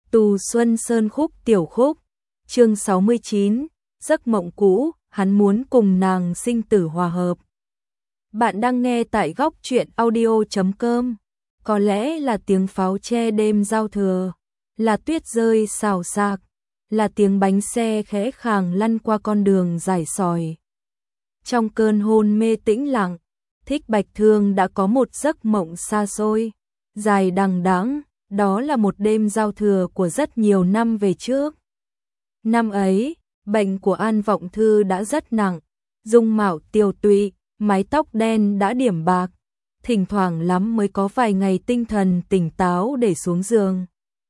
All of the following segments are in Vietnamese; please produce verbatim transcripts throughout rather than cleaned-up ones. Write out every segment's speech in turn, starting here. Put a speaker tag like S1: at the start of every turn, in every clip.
S1: Tù Xuân Sơn khúc tiểu khúc, chương sáu mươi chín, giấc mộng cũ, hắn muốn cùng nàng sinh tử hòa hợp. Bạn đang nghe tại góc truyện audio chấm com. Có lẽ là tiếng pháo tre đêm giao thừa, là tuyết rơi xào xạc, là tiếng bánh xe khẽ khàng lăn qua con đường dài sỏi. Trong cơn hôn mê tĩnh lặng, Thích Bạch Thương đã có một giấc mộng xa xôi, dài đằng đẵng. Đó là một đêm giao thừa của rất nhiều năm về trước. Năm ấy, bệnh của An Vọng Thư đã rất nặng, dung mạo tiều tụy, mái tóc đen đã điểm bạc, thỉnh thoảng lắm mới có vài ngày tinh thần tỉnh táo để xuống giường.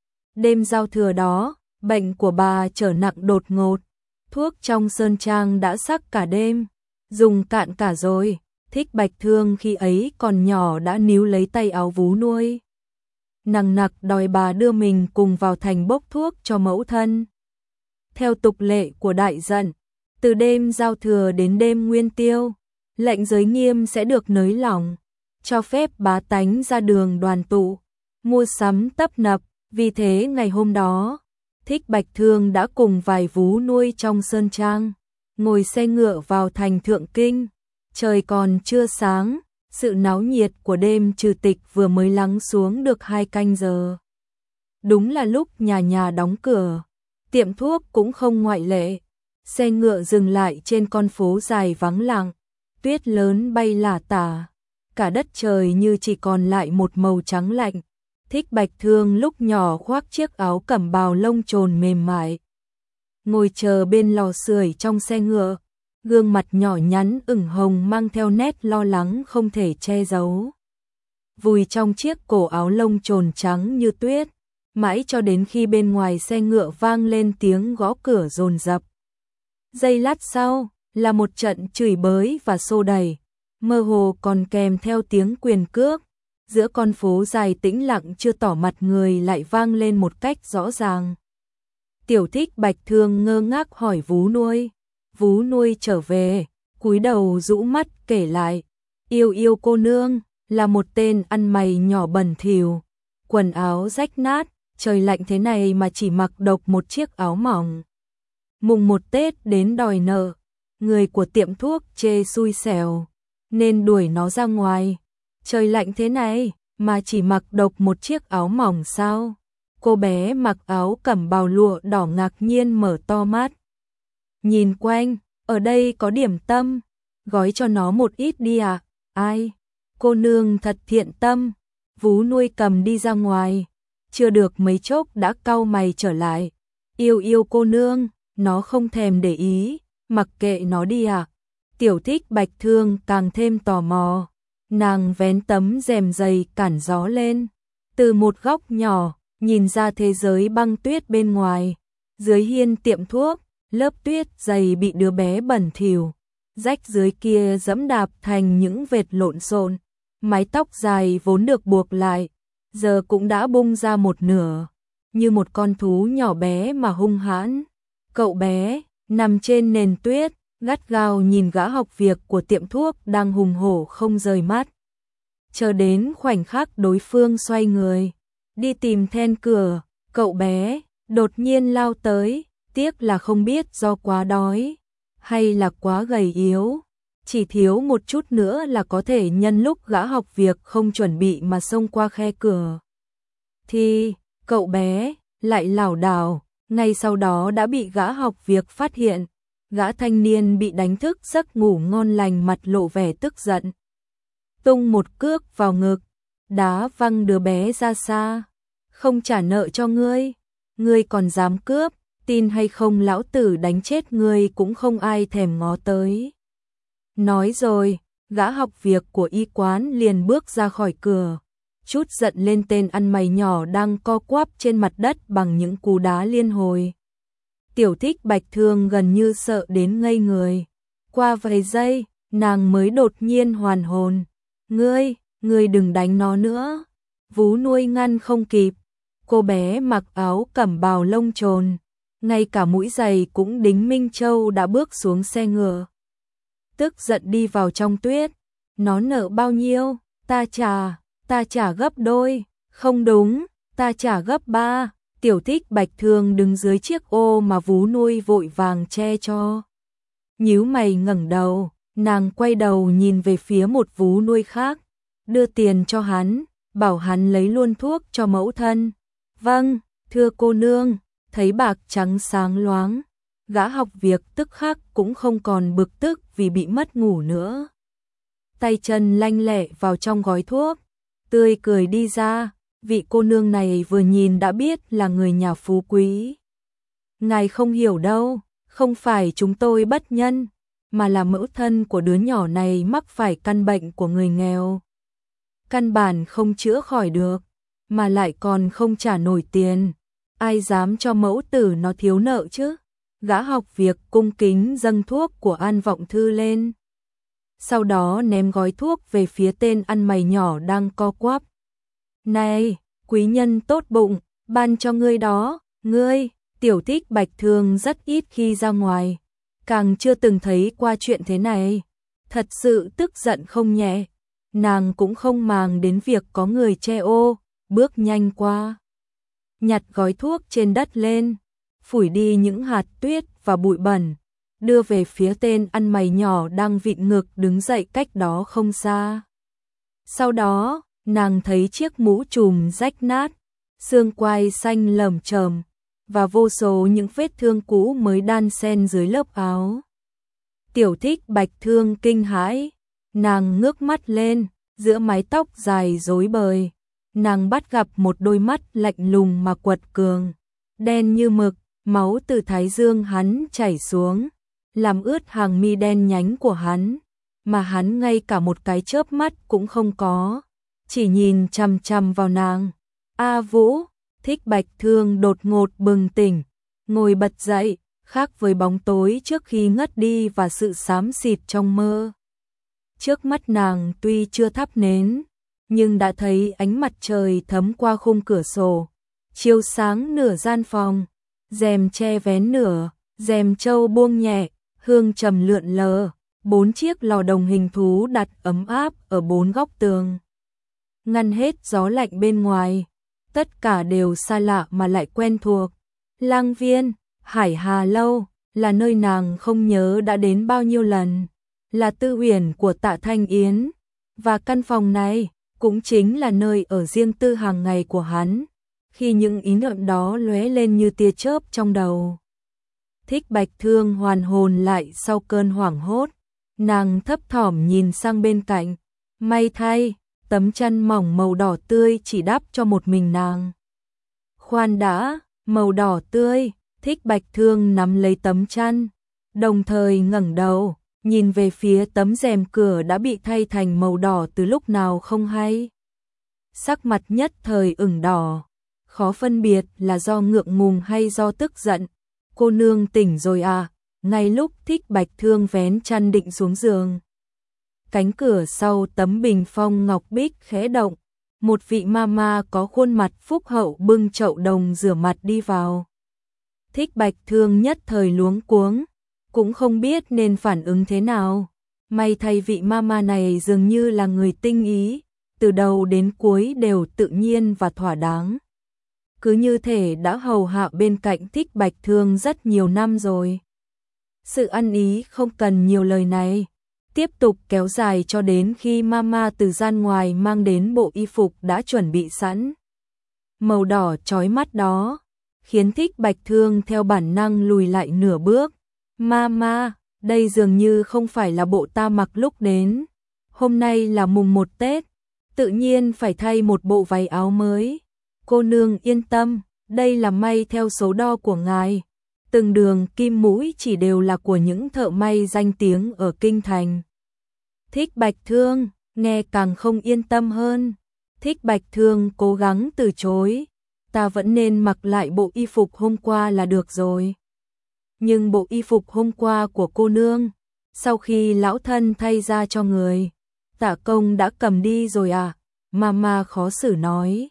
S1: Đêm giao thừa đó, bệnh của bà trở nặng đột ngột, thuốc trong sơn trang đã sắc cả đêm, dùng cạn cả rồi. Thích Bạch Thương khi ấy còn nhỏ đã níu lấy tay áo vú nuôi, nằng nặc đòi bà đưa mình cùng vào thành bốc thuốc cho mẫu thân. Theo tục lệ của đại dận, từ đêm giao thừa đến đêm nguyên tiêu, lệnh giới nghiêm sẽ được nới lỏng, cho phép bá tánh ra đường đoàn tụ, mua sắm tấp nập. Vì thế ngày hôm đó, Thích Bạch Thương đã cùng vài vú nuôi trong sơn trang, ngồi xe ngựa vào thành Thượng Kinh. Trời còn chưa sáng, sự náo nhiệt của đêm trừ tịch vừa mới lắng xuống được hai canh giờ. Đúng là lúc nhà nhà đóng cửa, tiệm thuốc cũng không ngoại lệ. Xe ngựa dừng lại trên con phố dài vắng lặng, tuyết lớn bay lả tả, cả đất trời như chỉ còn lại một màu trắng lạnh. Thích Bạch Thương lúc nhỏ khoác chiếc áo cẩm bào lông trồn mềm mại, ngồi chờ bên lò sưởi trong xe ngựa, gương mặt nhỏ nhắn ửng hồng mang theo nét lo lắng không thể che giấu. Vùi trong chiếc cổ áo lông trồn trắng như tuyết, mãi cho đến khi bên ngoài xe ngựa vang lên tiếng gõ cửa dồn dập. Giây lát sau, là một trận chửi bới và xô đẩy, mơ hồ còn kèm theo tiếng quyền cước. Giữa con phố dài tĩnh lặng chưa tỏ mặt người lại vang lên một cách rõ ràng. Tiểu Thích Bạch Thương ngơ ngác hỏi vú nuôi. Vú nuôi trở về, cúi đầu rũ mắt kể lại. Yêu yêu cô nương, là một tên ăn mày nhỏ bẩn thỉu, quần áo rách nát, trời lạnh thế này mà chỉ mặc độc một chiếc áo mỏng. Mùng một Tết đến đòi nợ, người của tiệm thuốc chê xui xẻo, nên đuổi nó ra ngoài. Trời lạnh thế này, mà chỉ mặc độc một chiếc áo mỏng sao? Cô bé mặc áo cẩm bào lụa đỏ ngạc nhiên mở to mắt. Nhìn quanh, ở đây có điểm tâm, gói cho nó một ít đi ạ. À? Ai? Cô nương thật thiện tâm. Vú nuôi cầm đi ra ngoài, chưa được mấy chốc đã cau mày trở lại. Yêu yêu cô nương, nó không thèm để ý, mặc kệ nó đi ạ. À? Tiểu Thích Bạch Thương càng thêm tò mò, nàng vén tấm rèm dày cản gió lên, từ một góc nhỏ, nhìn ra thế giới băng tuyết bên ngoài. Dưới hiên tiệm thuốc, lớp tuyết dày bị đứa bé bẩn thỉu rách dưới kia dẫm đạp thành những vệt lộn xộn, mái tóc dài vốn được buộc lại, giờ cũng đã bung ra một nửa, như một con thú nhỏ bé mà hung hãn. Cậu bé nằm trên nền tuyết, gắt gao nhìn gã học việc của tiệm thuốc đang hùng hổ không rời mắt. Chờ đến khoảnh khắc đối phương xoay người đi tìm then cửa, cậu bé đột nhiên lao tới. Tiếc là không biết do quá đói hay là quá gầy yếu, chỉ thiếu một chút nữa là có thể nhân lúc gã học việc không chuẩn bị mà xông qua khe cửa. Thì cậu bé lại lảo đảo, ngay sau đó đã bị gã học việc phát hiện. Gã thanh niên bị đánh thức giấc ngủ ngon lành, mặt lộ vẻ tức giận, tung một cước vào ngực, đá văng đứa bé ra xa. Không trả nợ cho ngươi, ngươi còn dám cướp, tin hay không lão tử đánh chết ngươi cũng không ai thèm ngó tới. Nói rồi, gã học việc của y quán liền bước ra khỏi cửa, chút giận lên tên ăn mày nhỏ đang co quắp trên mặt đất bằng những cú đá liên hồi. Tiểu Thích Bạch Thương gần như sợ đến ngây người. Qua vài giây, nàng mới đột nhiên hoàn hồn. Ngươi, ngươi đừng đánh nó nữa. Vú nuôi ngăn không kịp. Cô bé mặc áo cẩm bào lông trồn, ngay cả mũi giày cũng đính Minh Châu đã bước xuống xe ngựa. Tức giận đi vào trong tuyết. Nó nợ bao nhiêu? Ta trả, ta trả gấp đôi. Không đúng, ta trả gấp ba. Tiểu Thích Bạch Thương đứng dưới chiếc ô mà vú nuôi vội vàng che cho. Nhíu mày ngẩng đầu, nàng quay đầu nhìn về phía một vú nuôi khác, đưa tiền cho hắn, bảo hắn lấy luôn thuốc cho mẫu thân. Vâng, thưa cô nương. Thấy bạc trắng sáng loáng, gã học việc tức khắc cũng không còn bực tức vì bị mất ngủ nữa. Tay chân lanh lẹ vào trong gói thuốc, tươi cười đi ra, vị cô nương này vừa nhìn đã biết là người nhà phú quý. Ngài không hiểu đâu, không phải chúng tôi bất nhân, mà là mẫu thân của đứa nhỏ này mắc phải căn bệnh của người nghèo. Căn bản không chữa khỏi được, mà lại còn không trả nổi tiền. Ai dám cho mẫu tử nó thiếu nợ chứ? Gã học việc cung kính dâng thuốc của An Vọng Thư lên. Sau đó ném gói thuốc về phía tên ăn mày nhỏ đang co quắp. Này, quý nhân tốt bụng, ban cho ngươi đó, ngươi. Tiểu Thích Bạch Thương rất ít khi ra ngoài, càng chưa từng thấy qua chuyện thế này. Thật sự tức giận không nhẹ, nàng cũng không màng đến việc có người che ô, bước nhanh qua. Nhặt gói thuốc trên đất lên, phủi đi những hạt tuyết và bụi bẩn, đưa về phía tên ăn mày nhỏ đang vịn ngực đứng dậy cách đó không xa. Sau đó, nàng thấy chiếc mũ trùm rách nát, xương quai xanh lởm chởm và vô số những vết thương cũ mới đan xen dưới lớp áo. Tiểu Thích Bạch Thương kinh hãi, nàng ngước mắt lên, giữa mái tóc dài rối bời, nàng bắt gặp một đôi mắt lạnh lùng mà quật cường, đen như mực, máu từ thái dương hắn chảy xuống, làm ướt hàng mi đen nhánh của hắn, mà hắn ngay cả một cái chớp mắt cũng không có, chỉ nhìn chằm chằm vào nàng. A Vũ. Thích Bạch Thương đột ngột bừng tỉnh, ngồi bật dậy, khác với bóng tối trước khi ngất đi và sự xám xịt trong mơ. Trước mắt nàng tuy chưa thắp nến, nhưng đã thấy ánh mặt trời thấm qua khung cửa sổ, chiếu sáng nửa gian phòng, rèm che vén nửa, rèm châu buông nhẹ, hương trầm lượn lờ, bốn chiếc lò đồng hình thú đặt ấm áp ở bốn góc tường, ngăn hết gió lạnh bên ngoài. Tất cả đều xa lạ mà lại quen thuộc. Lang Viên, Hải Hà Lâu, là nơi nàng không nhớ đã đến bao nhiêu lần, là tư uyển của Tạ Thanh Yến, và căn phòng này cũng chính là nơi ở riêng tư hàng ngày của hắn, khi những ý niệm đó lóe lên như tia chớp trong đầu. Thích Bạch Thương hoàn hồn lại sau cơn hoảng hốt, nàng thấp thỏm nhìn sang bên cạnh, may thay, tấm chăn mỏng màu đỏ tươi chỉ đắp cho một mình nàng. Khoan đã, màu đỏ tươi. Thích Bạch Thương nắm lấy tấm chăn, đồng thời ngẩng đầu, nhìn về phía tấm rèm cửa đã bị thay thành màu đỏ từ lúc nào không hay. Sắc mặt nhất thời ửng đỏ, khó phân biệt là do ngượng ngùng hay do tức giận. Cô nương tỉnh rồi à? Ngay lúc Thích Bạch Thương vén chăn định xuống giường, cánh cửa sau tấm bình phong ngọc bích khẽ động, một vị mama có khuôn mặt phúc hậu bưng chậu đồng rửa mặt đi vào. Thích Bạch Thương nhất thời luống cuống, cũng không biết nên phản ứng thế nào. May thay vị mama này dường như là người tinh ý, từ đầu đến cuối đều tự nhiên và thỏa đáng. Cứ như thể đã hầu hạ bên cạnh Thích Bạch Thương rất nhiều năm rồi. Sự ăn ý không cần nhiều lời này, tiếp tục kéo dài cho đến khi mama từ gian ngoài mang đến bộ y phục đã chuẩn bị sẵn. Màu đỏ chói mắt đó, khiến Thích Bạch Thương theo bản năng lùi lại nửa bước. Mama, đây dường như không phải là bộ ta mặc lúc đến. Hôm nay là mùng một Tết, tự nhiên phải thay một bộ váy áo mới. Cô nương yên tâm, đây là may theo số đo của ngài. Từng đường kim mũi chỉ đều là của những thợ may danh tiếng ở Kinh Thành. Thích Bạch Thương, nghe càng không yên tâm hơn. Thích Bạch Thương cố gắng từ chối. Ta vẫn nên mặc lại bộ y phục hôm qua là được rồi. Nhưng bộ y phục hôm qua của cô nương, sau khi lão thân thay ra cho người, Tạ công đã cầm đi rồi à? Mama khó xử nói.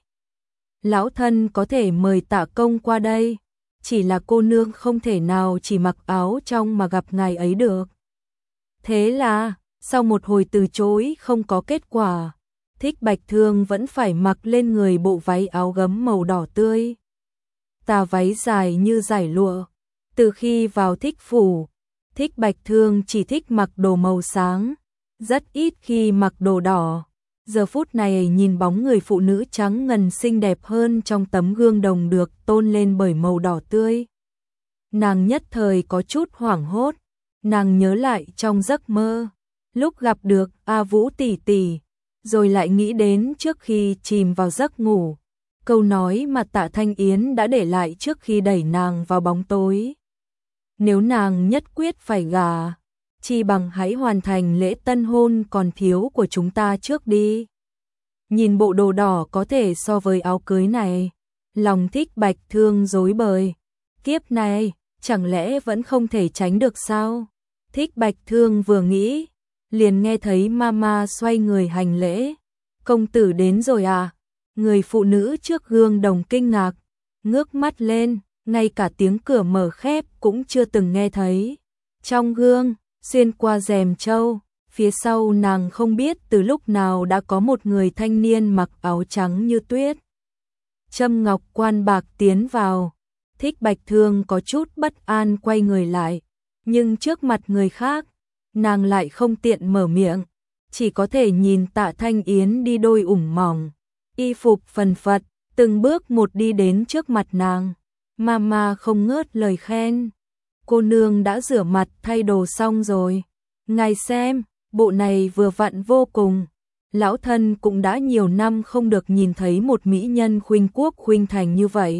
S1: Lão thân có thể mời Tạ công qua đây, chỉ là cô nương không thể nào chỉ mặc áo trong mà gặp ngài ấy được. Thế là, sau một hồi từ chối không có kết quả, Thích Bạch Thương vẫn phải mặc lên người bộ váy áo gấm màu đỏ tươi. tà váy dài như dải lụa. Từ khi vào Thích phủ, Thích Bạch Thương chỉ thích mặc đồ màu sáng, rất ít khi mặc đồ đỏ. Giờ phút này nhìn bóng người phụ nữ trắng ngần xinh đẹp hơn trong tấm gương đồng được tôn lên bởi màu đỏ tươi. Nàng nhất thời có chút hoảng hốt, nàng nhớ lại trong giấc mơ, lúc gặp được A Vũ tỷ tỷ, rồi lại nghĩ đến trước khi chìm vào giấc ngủ, câu nói mà Tạ Thanh Yến đã để lại trước khi đẩy nàng vào bóng tối. Nếu nàng nhất quyết phải gả, chi bằng hãy hoàn thành lễ tân hôn còn thiếu của chúng ta trước đi. Nhìn bộ đồ đỏ có thể so với áo cưới này, lòng Thích Bạch Thương rối bời. Kiếp này, chẳng lẽ vẫn không thể tránh được sao? Thích Bạch Thương vừa nghĩ, liền nghe thấy mama xoay người hành lễ. Công tử đến rồi à? Người phụ nữ trước gương đồng kinh ngạc, ngước mắt lên, ngay cả tiếng cửa mở khép cũng chưa từng nghe thấy. Trong gương, xuyên qua rèm trâu, phía sau nàng không biết từ lúc nào đã có một người thanh niên mặc áo trắng như tuyết, châm ngọc quan bạc tiến vào. Thích Bạch Thương có chút bất an quay người lại, nhưng trước mặt người khác, nàng lại không tiện mở miệng, chỉ có thể nhìn Tạ Thanh Yến đi đôi ủng mỏng, y phục phần phật, từng bước một đi đến trước mặt nàng. Mama không ngớt lời khen. Cô nương đã rửa mặt thay đồ xong rồi. Ngài xem, bộ này vừa vặn vô cùng. Lão thân cũng đã nhiều năm không được nhìn thấy một mỹ nhân khuynh quốc khuynh thành như vậy.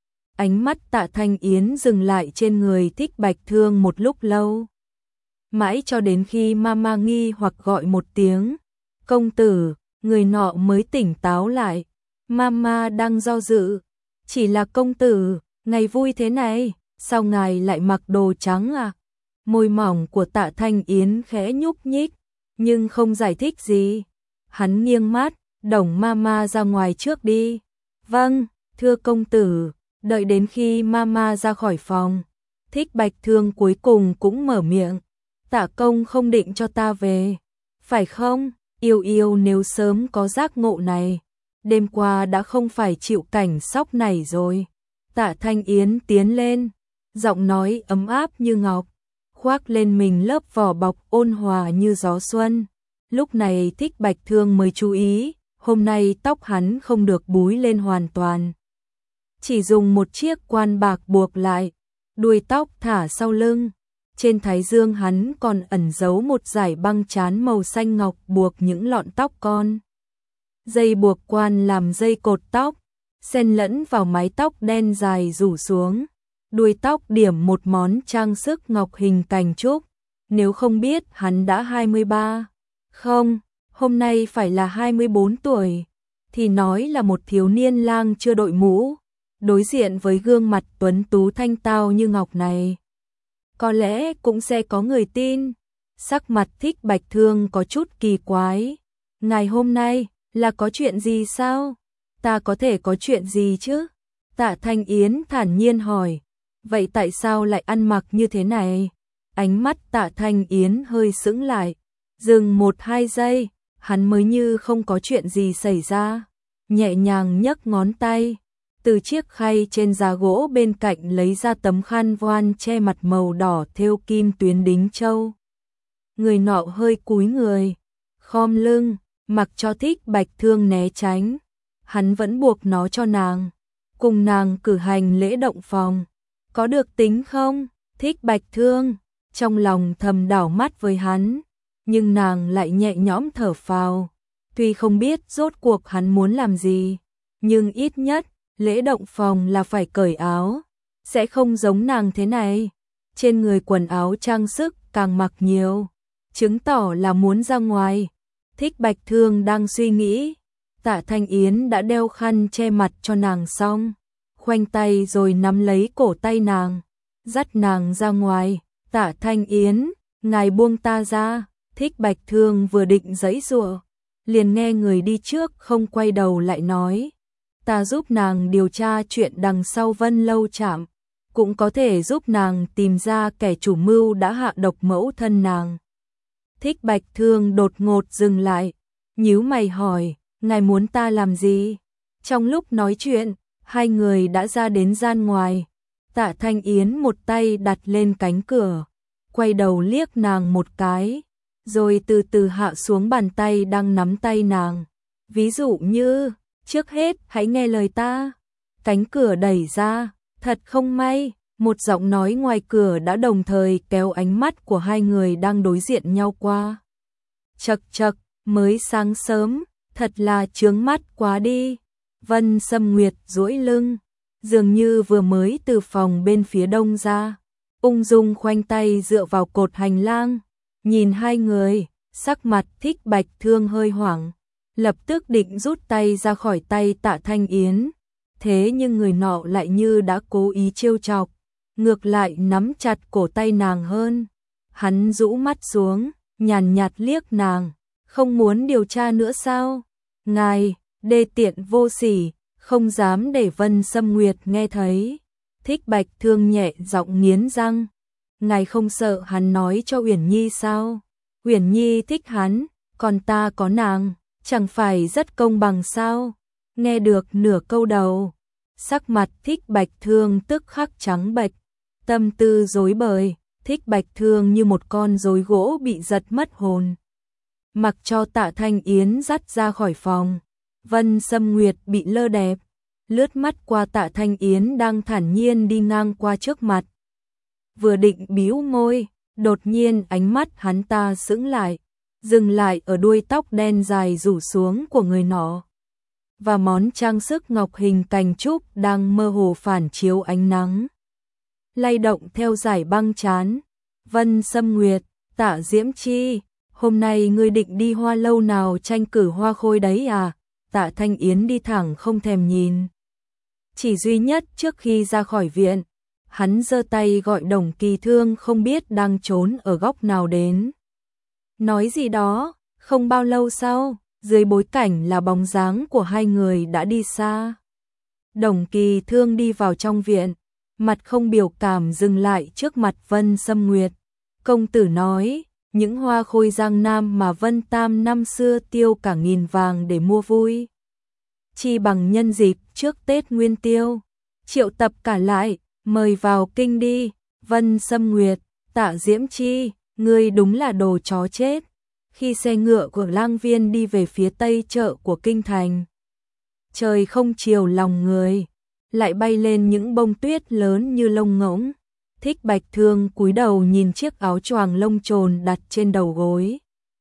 S1: Ánh mắt Tạ Thanh Yến dừng lại trên người Thích Bạch Thương một lúc lâu. Mãi cho đến khi mama nghi hoặc gọi một tiếng, công tử, người nọ mới tỉnh táo lại. Mama đang do dự. Chỉ là công tử, ngày vui thế này, sao ngài lại mặc đồ trắng à? Môi mỏng của Tạ Thanh Yến khẽ nhúc nhích, nhưng không giải thích gì. Hắn nghiêng mắt, đổng mama ra ngoài trước đi. Vâng, thưa công tử. Đợi đến khi mama ra khỏi phòng, Thích Bạch Thương cuối cùng cũng mở miệng. Tạ công không định cho ta về, phải không? Yêu yêu nếu sớm có giác ngộ này, đêm qua đã không phải chịu cảnh sóc này rồi. Tạ Thanh Yến tiến lên, giọng nói ấm áp như ngọc, khoác lên mình lớp vỏ bọc ôn hòa như gió xuân. Lúc này Thích Bạch Thương mới chú ý, hôm nay tóc hắn không được búi lên hoàn toàn, chỉ dùng một chiếc quan bạc buộc lại, đuôi tóc thả sau lưng. Trên thái dương hắn còn ẩn giấu một dải băng trán màu xanh ngọc buộc những lọn tóc con. Dây buộc quan làm dây cột tóc, xen lẫn vào mái tóc đen dài rủ xuống. Đuôi tóc điểm một món trang sức ngọc hình cành trúc. Nếu không biết hắn đã hai mươi ba, không, hôm nay phải là hai mươi bốn tuổi, thì nói là một thiếu niên lang chưa đội mũ. Đối diện với gương mặt tuấn tú thanh tao như ngọc này, có lẽ cũng sẽ có người tin. Sắc mặt Thích Bạch Thương có chút kỳ quái. Ngày hôm nay, là có chuyện gì sao? Ta có thể có chuyện gì chứ? Tạ Thanh Yến thản nhiên hỏi. Vậy tại sao lại ăn mặc như thế này? Ánh mắt Tạ Thanh Yến hơi sững lại. Dừng một hai giây, hắn mới như không có chuyện gì xảy ra. Nhẹ nhàng nhấc ngón tay, từ chiếc khay trên giá gỗ bên cạnh lấy ra tấm khăn voan che mặt màu đỏ thêu kim tuyến đính châu. Người nọ hơi cúi người, khom lưng, mặc cho Thích Bạch Thương né tránh. Hắn vẫn buộc nó cho nàng, cùng nàng cử hành lễ động phòng. Có được tính không? Thích Bạch Thương trong lòng thầm đảo mắt với hắn, nhưng nàng lại nhẹ nhõm thở phào. Tuy không biết rốt cuộc hắn muốn làm gì, nhưng ít nhất lễ động phòng là phải cởi áo, sẽ không giống nàng thế này. Trên người quần áo trang sức càng mặc nhiều, chứng tỏ là muốn ra ngoài. Thích Bạch Thương đang suy nghĩ, Tạ Thanh Yến đã đeo khăn che mặt cho nàng xong, khoanh tay rồi nắm lấy cổ tay nàng, dắt nàng ra ngoài. Tạ Thanh Yến, ngài buông ta ra. Thích Bạch Thương vừa định giãy giụa, liền nghe người đi trước không quay đầu lại nói, ta giúp nàng điều tra chuyện đằng sau Vân Lâu Trạm, cũng có thể giúp nàng tìm ra kẻ chủ mưu đã hạ độc mẫu thân nàng. Thích Bạch Thương đột ngột dừng lại, nhíu mày hỏi, ngài muốn ta làm gì? Trong lúc nói chuyện, Hai người đã ra đến gian ngoài. Tạ Thanh Yến một tay đặt lên cánh cửa, quay đầu liếc nàng một cái, rồi từ từ hạ xuống bàn tay đang nắm tay nàng. Ví dụ như, trước hết hãy nghe lời ta. Cánh cửa đẩy ra, thật không may, một giọng nói ngoài cửa đã đồng thời kéo ánh mắt của hai người đang đối diện nhau qua. Chậc chậc, mới sáng sớm, thật là chướng mắt quá đi. Vân Sâm Nguyệt duỗi lưng, dường như vừa mới từ phòng bên phía đông ra, ung dung khoanh tay dựa vào cột hành lang, nhìn hai người, sắc mặt Thích Bạch Thương hơi hoảng, lập tức định rút tay ra khỏi tay Tạ Thanh Yến, thế nhưng người nọ lại như đã cố ý trêu chọc, ngược lại nắm chặt cổ tay nàng hơn. Hắn rũ mắt xuống, nhàn nhạt liếc nàng, không muốn điều tra nữa sao? Ngài, đê tiện vô sỉ, không dám để Vân Sâm Nguyệt nghe thấy. Thích Bạch Thương nhẹ giọng nghiến răng, ngài không sợ hắn nói cho Uyển Nhi sao? Uyển Nhi thích hắn, còn ta có nàng, chẳng phải rất công bằng sao? Nghe được nửa câu đầu, sắc mặt Thích Bạch Thương tức khắc trắng bệch, tâm tư rối bời, Thích Bạch Thương như một con rối gỗ bị giật mất hồn. Mặc cho Tạ Thanh Yến dắt ra khỏi phòng, Vân Sâm Nguyệt bị lơ đẹp, lướt mắt qua Tạ Thanh Yến đang thản nhiên đi ngang qua trước mặt. Vừa định bĩu môi, đột nhiên ánh mắt hắn ta sững lại, dừng lại ở đuôi tóc đen dài rủ xuống của người nọ, và món trang sức ngọc hình cành trúc đang mơ hồ phản chiếu ánh nắng, lay động theo dải băng trán. Vân Sâm Nguyệt, Tạ Diễm Chi, hôm nay ngươi định đi hoa lâu nào tranh cử hoa khôi đấy à? Tạ Thanh Yến đi thẳng không thèm nhìn. Chỉ duy nhất trước khi ra khỏi viện, hắn giơ tay gọi Đồng Kỳ Thương không biết đang trốn ở góc nào đến. Nói gì đó, không bao lâu sau, dưới bối cảnh là bóng dáng của hai người đã đi xa. Đồng Kỳ Thương đi vào trong viện, mặt không biểu cảm dừng lại trước mặt Vân Sâm Nguyệt. Công tử nói, những hoa khôi Giang Nam mà Vân Tam năm xưa tiêu cả nghìn vàng để mua vui, chi bằng nhân dịp trước Tết Nguyên Tiêu, triệu tập cả lại, mời vào kinh đi. Vân Sâm Nguyệt, Tạ Diễm Chi, ngươi đúng là đồ chó chết. Khi xe ngựa của Lang Viên đi về phía tây chợ của kinh thành, trời không chiều lòng người, lại bay lên những bông tuyết lớn như lông ngỗng. Thích Bạch Thương cúi đầu nhìn chiếc áo choàng lông trồn đặt trên đầu gối,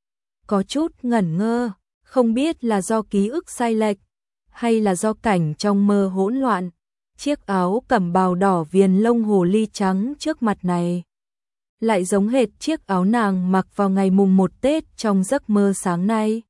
S1: có chút ngẩn ngơ, không biết là do ký ức sai lệch hay là do cảnh trong mơ hỗn loạn. Chiếc áo cẩm bào đỏ viền lông hồ ly trắng trước mặt này lại giống hệt chiếc áo nàng mặc vào ngày mùng một Tết trong giấc mơ sáng nay.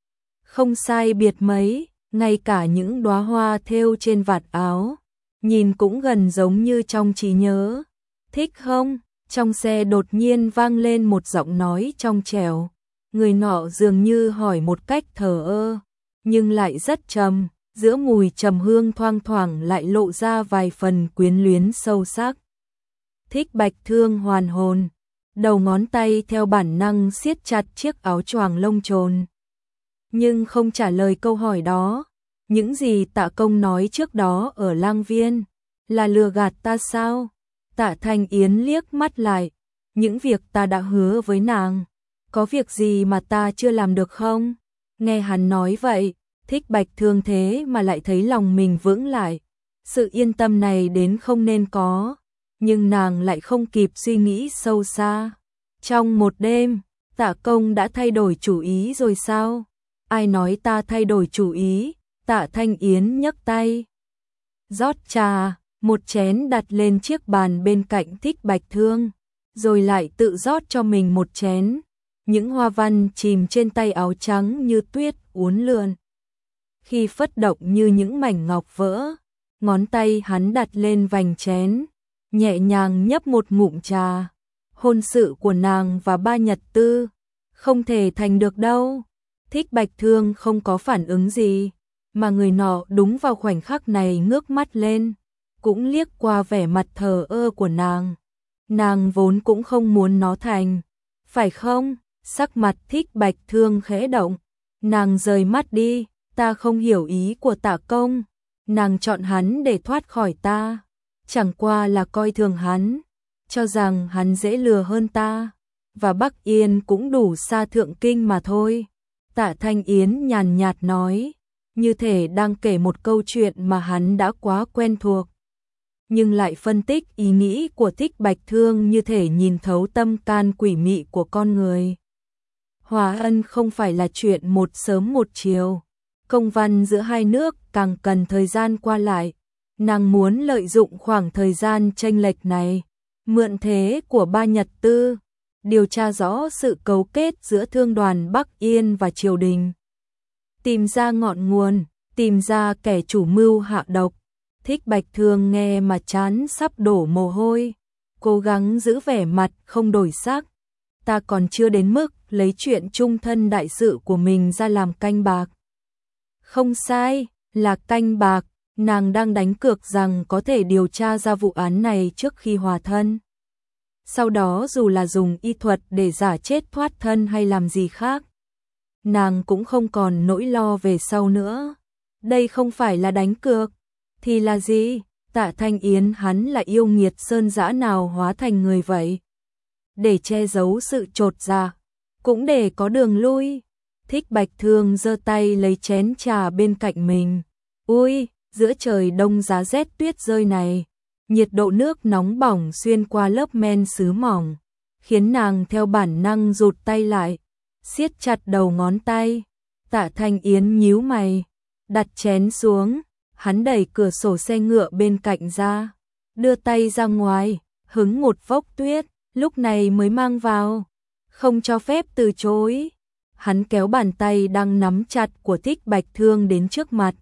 S1: Không sai biệt mấy, ngay cả những đóa hoa thêu trên vạt áo, nhìn cũng gần giống như trong trí nhớ. Thích không? Trong xe đột nhiên vang lên một giọng nói trong trẻo. Người nọ dường như hỏi một cách thờ ơ, nhưng lại rất trầm, giữa mùi trầm hương thoang thoảng lại lộ ra vài phần quyến luyến sâu sắc. Thích Bạch Thương hoàn hồn, đầu ngón tay theo bản năng siết chặt chiếc áo choàng lông trồn, nhưng không trả lời câu hỏi đó. Những gì Tạ Công nói trước đó ở Lang Viên là lừa gạt ta sao? Tạ Thanh Yến liếc mắt lại, những việc ta đã hứa với nàng, có việc gì mà ta chưa làm được không? Nghe hắn nói vậy, Thích Bạch Thương thế mà lại thấy lòng mình vững lại, sự yên tâm này đến không nên có, nhưng nàng lại không kịp suy nghĩ sâu xa. Trong một đêm, Tạ Công đã thay đổi chủ ý rồi sao? Ai nói ta thay đổi chủ ý? Tạ Thanh Yến nhấc tay, rót trà, một chén đặt lên chiếc bàn bên cạnh Thích Bạch Thương, rồi lại tự rót cho mình một chén. Những hoa văn chìm trên tay áo trắng như tuyết uốn lượn, khi phất động như những mảnh ngọc vỡ. Ngón tay hắn đặt lên vành chén, nhẹ nhàng nhấp một ngụm trà. Hôn sự của nàng và Ba Nhật Tư không thể thành được đâu. Thích Bạch Thương không có phản ứng gì, mà người nọ đúng vào khoảnh khắc này ngước mắt lên, cũng liếc qua vẻ mặt thờ ơ của nàng. Nàng vốn cũng không muốn nó thành, phải không? Sắc mặt Thích Bạch Thương khẽ động, nàng rời mắt đi. Ta không hiểu ý của Tạ Công. nàng chọn hắn để thoát khỏi ta, chẳng qua là coi thường hắn, cho rằng hắn dễ lừa hơn ta, và Bắc Yên cũng đủ xa thượng kinh mà thôi. Tạ Thanh Yến nhàn nhạt nói, như thể đang kể một câu chuyện mà hắn đã quá quen thuộc, nhưng lại phân tích ý nghĩ của Thích Bạch Thương như thể nhìn thấu tâm can quỷ mị của con người. Hòa ân không phải là chuyện một sớm một chiều, công văn giữa hai nước càng cần thời gian qua lại, nàng muốn lợi dụng khoảng thời gian chênh lệch này, mượn thế của Ba Nhật Tư, điều tra rõ sự cấu kết giữa thương đoàn Bắc Yên và triều đình, tìm ra ngọn nguồn, tìm ra kẻ chủ mưu hạ độc. Thích Bạch Thương nghe mà chán sắp đổ mồ hôi, cố gắng giữ vẻ mặt không đổi sắc. Ta còn chưa đến mức lấy chuyện chung thân đại sự của mình ra làm canh bạc. Không sai, là canh bạc, nàng đang đánh cược rằng có thể điều tra ra vụ án này trước khi hòa thân. Sau đó dù là dùng y thuật để giả chết thoát thân hay làm gì khác, nàng cũng không còn nỗi lo về sau nữa. Đây không phải là đánh cược, thì là gì? Tạ Thanh Yến hắn là yêu nghiệt sơn dã nào hóa thành người vậy? Để che giấu sự chột dạ, cũng để có đường lui. Thích Bạch Thương giơ tay lấy chén trà bên cạnh mình. Ui, giữa trời đông giá rét tuyết rơi này, nhiệt độ nước nóng bỏng xuyên qua lớp men sứ mỏng, khiến nàng theo bản năng rụt tay lại, siết chặt đầu ngón tay. Tạ Thanh Yến nhíu mày, đặt chén xuống, hắn đẩy cửa sổ xe ngựa bên cạnh ra, đưa tay ra ngoài, hứng một vốc tuyết, lúc này mới mang vào, không cho phép từ chối. Hắn kéo bàn tay đang nắm chặt của Thích Bạch Thương đến trước mặt,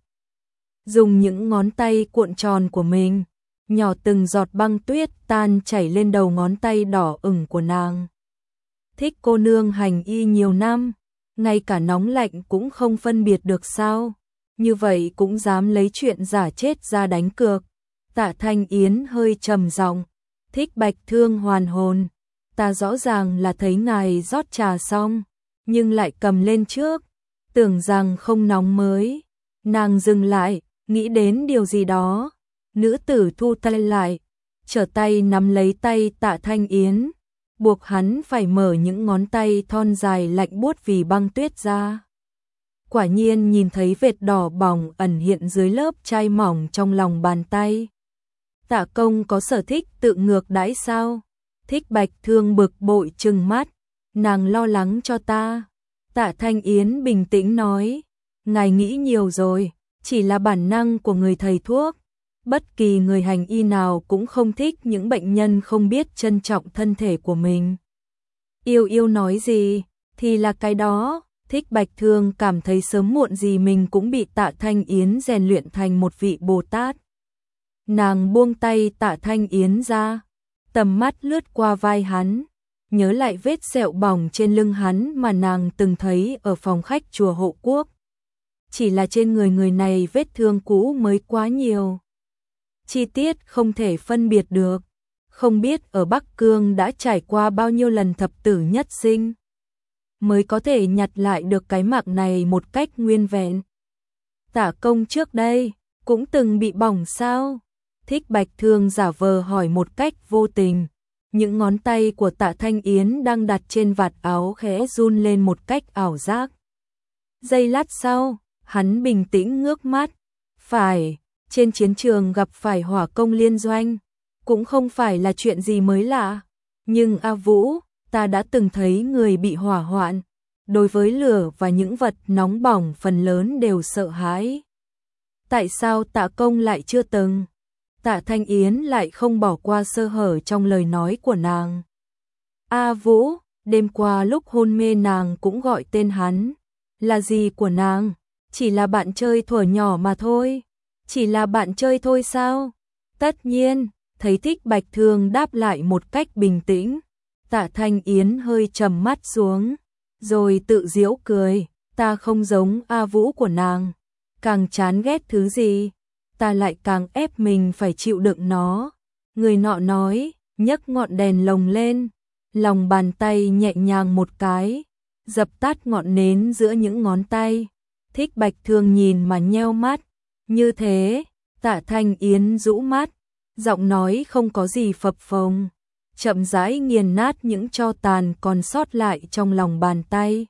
S1: dùng những ngón tay cuộn tròn của mình, nhỏ từng giọt băng tuyết tan chảy lên đầu ngón tay đỏ ửng của nàng. Thích cô nương hành y nhiều năm, ngay cả nóng lạnh cũng không phân biệt được sao? Như vậy cũng dám lấy chuyện giả chết ra đánh cược. Tạ Thanh Yến hơi trầm giọng. Thích Bạch Thương hoàn hồn, ta rõ ràng là thấy ngài rót trà xong, nhưng lại cầm lên trước, tưởng rằng không nóng mới. Nàng dừng lại, nghĩ đến điều gì đó. Nữ tử thu tay lại, trở tay nắm lấy tay Tạ Thanh Yến, buộc hắn phải mở những ngón tay thon dài lạnh buốt vì băng tuyết ra. Quả nhiên nhìn thấy vệt đỏ bỏng ẩn hiện dưới lớp chai mỏng trong lòng bàn tay. Tạ công có sở thích tự ngược đãi sao? Thích Bạch Thương bực bội trừng mắt, nàng lo lắng cho ta. Tạ Thanh Yến bình tĩnh nói, ngài nghĩ nhiều rồi, chỉ là bản năng của người thầy thuốc. Bất kỳ người hành y nào cũng không thích những bệnh nhân không biết trân trọng thân thể của mình. Yêu yêu nói gì, thì là cái đó. Thích Bạch Thương cảm thấy sớm muộn gì mình cũng bị Tạ Thanh Yến rèn luyện thành một vị Bồ Tát. Nàng buông tay Tạ Thanh Yến ra, tầm mắt lướt qua vai hắn, nhớ lại vết sẹo bỏng trên lưng hắn mà nàng từng thấy ở phòng khách chùa Hộ Quốc. Chỉ là trên người người này vết thương cũ mới quá nhiều, chi tiết không thể phân biệt được, không biết ở Bắc Cương đã trải qua bao nhiêu lần thập tử nhất sinh, mới có thể nhặt lại được cái mạng này một cách nguyên vẹn. Tạ công trước đây cũng từng bị bỏng sao? Thích Bạch Thương giả vờ hỏi một cách vô tình. Những ngón tay của Tạ Thanh Yến đang đặt trên vạt áo khẽ run lên một cách ảo giác. Giây lát sau, hắn bình tĩnh ngước mắt. Phải, trên chiến trường gặp phải hỏa công liên doanh, cũng không phải là chuyện gì mới lạ. Nhưng A Vũ, ta đã từng thấy người bị hỏa hoạn, đối với lửa và những vật nóng bỏng phần lớn đều sợ hãi. Tại sao Tạ công lại chưa từng? Tạ Thanh Yến lại không bỏ qua sơ hở trong lời nói của nàng. A Vũ, đêm qua lúc hôn mê nàng cũng gọi tên hắn. Là gì của nàng? Chỉ là bạn chơi thuở nhỏ mà thôi. Chỉ là bạn chơi thôi sao? Tất nhiên, thấy Thích Bạch Thương đáp lại một cách bình tĩnh. Tạ Thanh Yến hơi trầm mắt xuống, rồi tự giễu cười. Ta không giống A Vũ của nàng. Càng chán ghét thứ gì, ta lại càng ép mình phải chịu đựng nó. Người nọ nói, nhấc ngọn đèn lồng lên, lòng bàn tay nhẹ nhàng một cái, dập tắt ngọn nến giữa những ngón tay. Thích Bạch Thương nhìn mà nheo mắt, như thế, Tạ Thanh Yến rũ mắt, giọng nói không có gì phập phồng, chậm rãi nghiền nát những tro tàn còn sót lại trong lòng bàn tay.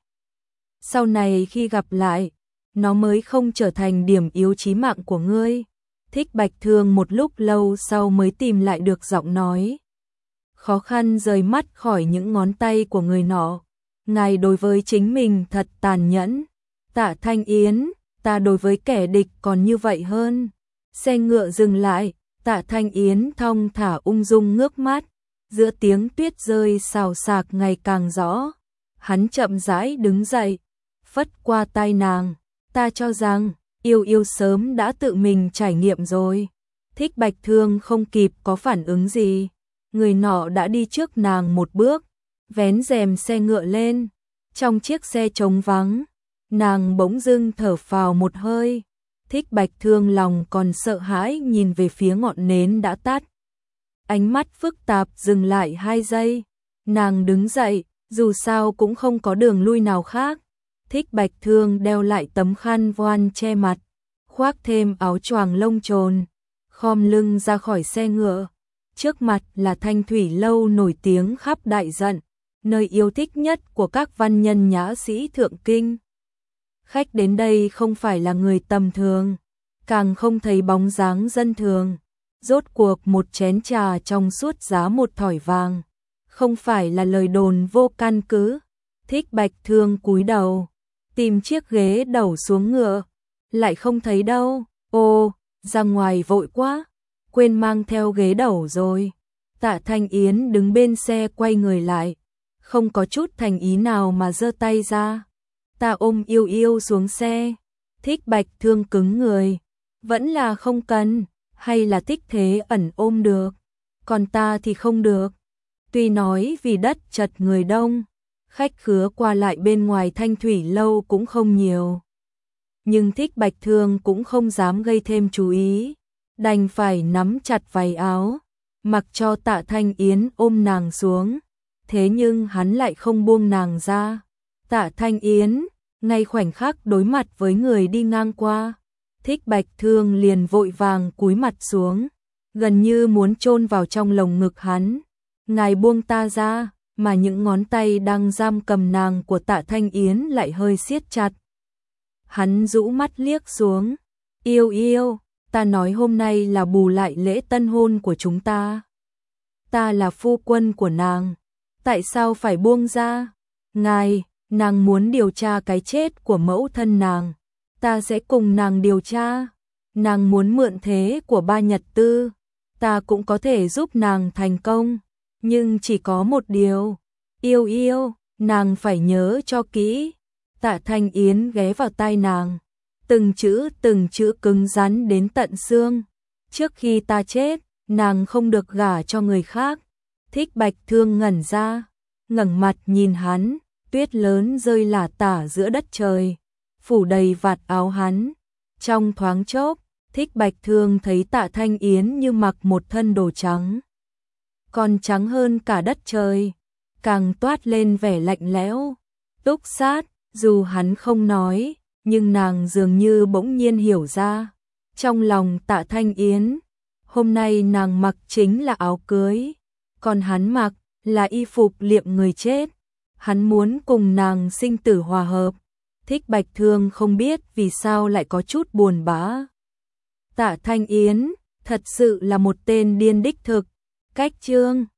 S1: Sau này khi gặp lại, nó mới không trở thành điểm yếu chí mạng của ngươi. Thích Bạch Thương một lúc lâu sau mới tìm lại được giọng nói. Khó khăn rời mắt khỏi những ngón tay của người nọ. Ngài đối với chính mình thật tàn nhẫn. Tạ Thanh Yến, ta đối với kẻ địch còn như vậy hơn. Xe ngựa dừng lại, Tạ Thanh Yến thong thả ung dung ngước mắt. Giữa tiếng tuyết rơi xào xạc ngày càng rõ. Hắn chậm rãi đứng dậy, phất qua tay nàng. Ta cho rằng, yêu yêu sớm đã tự mình trải nghiệm rồi. Thích Bạch Thương không kịp có phản ứng gì. Người nọ đã đi trước nàng một bước, vén rèm xe ngựa lên. Trong chiếc xe trống vắng, nàng bỗng dưng thở phào một hơi. Thích Bạch Thương lòng còn sợ hãi nhìn về phía ngọn nến đã tắt. Ánh mắt phức tạp dừng lại hai giây. Nàng đứng dậy, dù sao cũng không có đường lui nào khác. Thích Bạch Thương đeo lại tấm khăn voan che mặt, khoác thêm áo choàng lông trồn, khom lưng ra khỏi xe ngựa. Trước mặt là Thanh Thủy Lâu nổi tiếng khắp Đại Dận, nơi yêu thích nhất của các văn nhân nhã sĩ thượng kinh. Khách đến đây không phải là người tầm thường, càng không thấy bóng dáng dân thường. Rốt cuộc một chén trà trong suốt giá một thỏi vàng, không phải là lời đồn vô căn cứ. Thích Bạch Thương cúi đầu, tìm chiếc ghế đầu xuống ngựa, lại không thấy đâu. Ô, ra ngoài vội quá, quên mang theo ghế đầu rồi. Tạ Thanh Yến đứng bên xe quay người lại, không có chút thành ý nào mà giơ tay ra. Ta ôm yêu yêu xuống xe. Thích Bạch Thương cứng người, vẫn là không cần, hay là thích thế ẩn ôm được, còn ta thì không được. Tuy nói vì đất chật người đông, khách khứa qua lại bên ngoài Thanh Thủy Lâu cũng không nhiều, nhưng Thích Bạch Thương cũng không dám gây thêm chú ý, đành phải nắm chặt váy áo, mặc cho Tạ Thanh Yến ôm nàng xuống. Thế nhưng hắn lại không buông nàng ra. Tạ Thanh Yến, ngay khoảnh khắc đối mặt với người đi ngang qua, Thích Bạch Thương liền vội vàng cúi mặt xuống, gần như muốn chôn vào trong lồng ngực hắn. Ngài buông ta ra, mà những ngón tay đang giam cầm nàng của Tạ Thanh Yến lại hơi siết chặt. Hắn rũ mắt liếc xuống. Yêu yêu, ta nói hôm nay là bù lại lễ tân hôn của chúng ta. Ta là phu quân của nàng, tại sao phải buông ra? Ngài, nàng muốn điều tra cái chết của mẫu thân nàng, ta sẽ cùng nàng điều tra. Nàng muốn mượn thế của Ba Nhật Tư, ta cũng có thể giúp nàng thành công, nhưng chỉ có một điều. Yêu yêu, nàng phải nhớ cho kỹ. Tạ Thanh Yến ghé vào tai nàng, từng chữ từng chữ cứng rắn đến tận xương. Trước khi ta chết, nàng không được gả cho người khác. Thích Bạch Thương ngẩn ra, ngẩng mặt nhìn hắn. Tuyết lớn rơi lả tả giữa đất trời, phủ đầy vạt áo hắn. Trong thoáng chốc, Thích Bạch Thương thấy Tạ Thanh Yến như mặc một thân đồ trắng, còn trắng hơn cả đất trời, càng toát lên vẻ lạnh lẽo, túc sát. Dù hắn không nói, nhưng nàng dường như bỗng nhiên hiểu ra. Trong lòng Tạ Thanh Yến, hôm nay nàng mặc chính là áo cưới, còn hắn mặc là y phục liệm người chết. Hắn muốn cùng nàng sinh tử hòa hợp. Thích Bạch Thương không biết vì sao lại có chút buồn bã. Tạ Thanh Yến thật sự là một tên điên đích thực. Cách chương